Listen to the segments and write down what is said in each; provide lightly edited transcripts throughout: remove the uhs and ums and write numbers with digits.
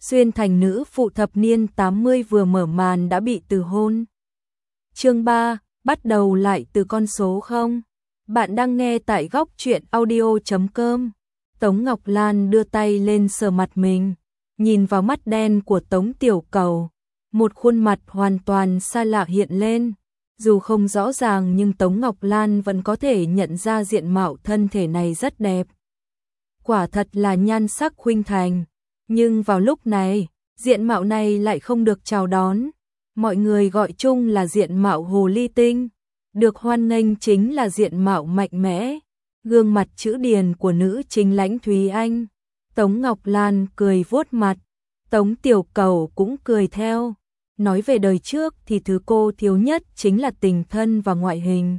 Xuyên thành nữ phụ thập niên 80 vừa mở màn đã bị từ hôn. Chương 3, bắt đầu lại từ con số 0. Bạn đang nghe tại góc truyện audio.com. Tống Ngọc Lan đưa tay lên sờ mặt mình, nhìn vào mắt đen của Tống Tiểu Cầu, một khuôn mặt hoàn toàn xa lạ hiện lên. Dù không rõ ràng nhưng Tống Ngọc Lan vẫn có thể nhận ra diện mạo thân thể này rất đẹp. Quả thật là nhan sắc khuynh thành. Nhưng vào lúc này, diện mạo này lại không được chào đón. Mọi người gọi chung là diện mạo hồ ly tinh. Được hoan nghênh chính là diện mạo mạnh mẽ, gương mặt chữ điền của nữ chính Lãnh Thúy Anh. Tống Ngọc Lan cười vuốt mặt, Tống Tiểu Cầu cũng cười theo. Nói về đời trước thì thứ cô thiếu nhất chính là tình thân và ngoại hình.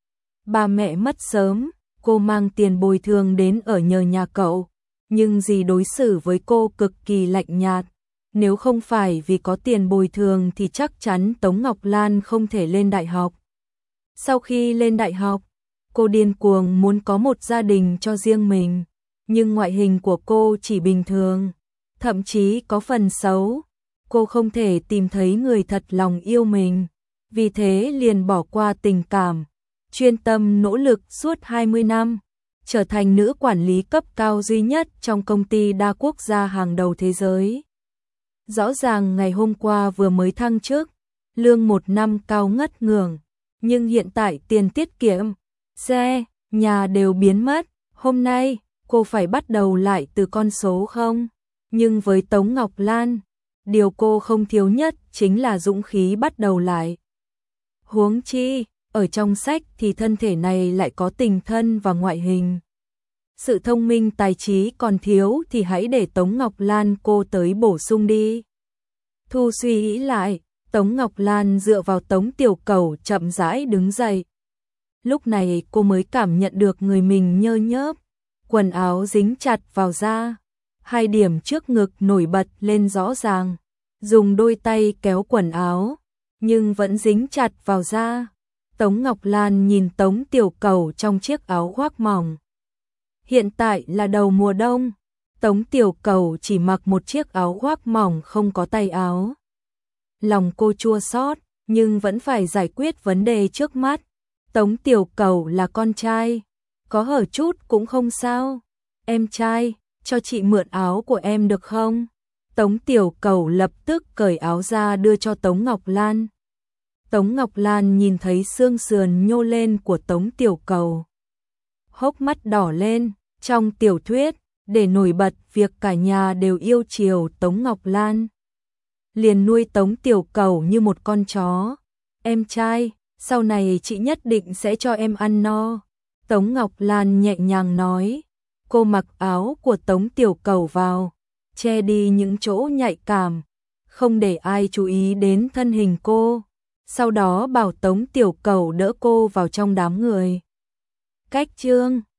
Ba mẹ mất sớm, cô mang tiền bồi thường đến ở nhờ nhà cậu, nhưng dì đối xử với cô cực kỳ lạnh nhạt. Nếu không phải vì có tiền bồi thường thì chắc chắn Tống Ngọc Lan không thể lên đại học. Sau khi lên đại học, cô điên cuồng muốn có một gia đình cho riêng mình, nhưng ngoại hình của cô chỉ bình thường, thậm chí có phần xấu. Cô không thể tìm thấy người thật lòng yêu mình, vì thế liền bỏ qua tình cảm, chuyên tâm nỗ lực suốt 20 năm, trở thành nữ quản lý cấp cao duy nhất trong công ty đa quốc gia hàng đầu thế giới. Rõ ràng ngày hôm qua vừa mới thăng chức, lương một năm cao ngất ngưởng, nhưng hiện tại tiền tiết kiệm, xe, nhà đều biến mất. Hôm nay, cô phải bắt đầu lại từ con số 0. Nhưng với Tống Ngọc Lan, điều cô không thiếu nhất chính là dũng khí bắt đầu lại. Huống chi, ở trong sách thì thân thể này lại có tình thân và ngoại hình. Sự thông minh tài trí còn thiếu thì hãy để Tống Ngọc Lan cô tới bổ sung đi. Thu suy nghĩ lại, Tống Ngọc Lan dựa vào Tống Tiểu Cầu chậm rãi đứng dậy. Lúc này cô mới cảm nhận được người mình nhơ nhớp, quần áo dính chặt vào da, hai điểm trước ngực nổi bật lên rõ ràng. Dùng đôi tay kéo quần áo, nhưng vẫn dính chặt vào da. Tống Ngọc Lan nhìn Tống Tiểu Cầu trong chiếc áo khoác mỏng. Hiện tại là đầu mùa đông, Tống Tiểu Cầu chỉ mặc một chiếc áo khoác mỏng không có tay áo. Lòng cô chua xót, nhưng vẫn phải giải quyết vấn đề trước mắt. Tống Tiểu Cầu là con trai, có hở chút cũng không sao. Em trai, cho chị mượn áo của em được không? Tống Tiểu Cầu lập tức cởi áo ra đưa cho Tống Ngọc Lan. Tống Ngọc Lan nhìn thấy xương sườn nhô lên của Tống Tiểu Cầu, hốc mắt đỏ lên. Trong tiểu thuyết, để nổi bật việc cả nhà đều yêu chiều Tống Ngọc Lan, liền nuôi Tống Tiểu Cầu như một con chó. Em trai, sau này chị nhất định sẽ cho em ăn no. Tống Ngọc Lan nhẹ nhàng nói. Cô mặc áo của Tống Tiểu Cầu vào, che đi những chỗ nhạy cảm, không để ai chú ý đến thân hình cô. Sau đó bảo Tống Tiểu Cầu đỡ cô vào trong đám người. Cách chương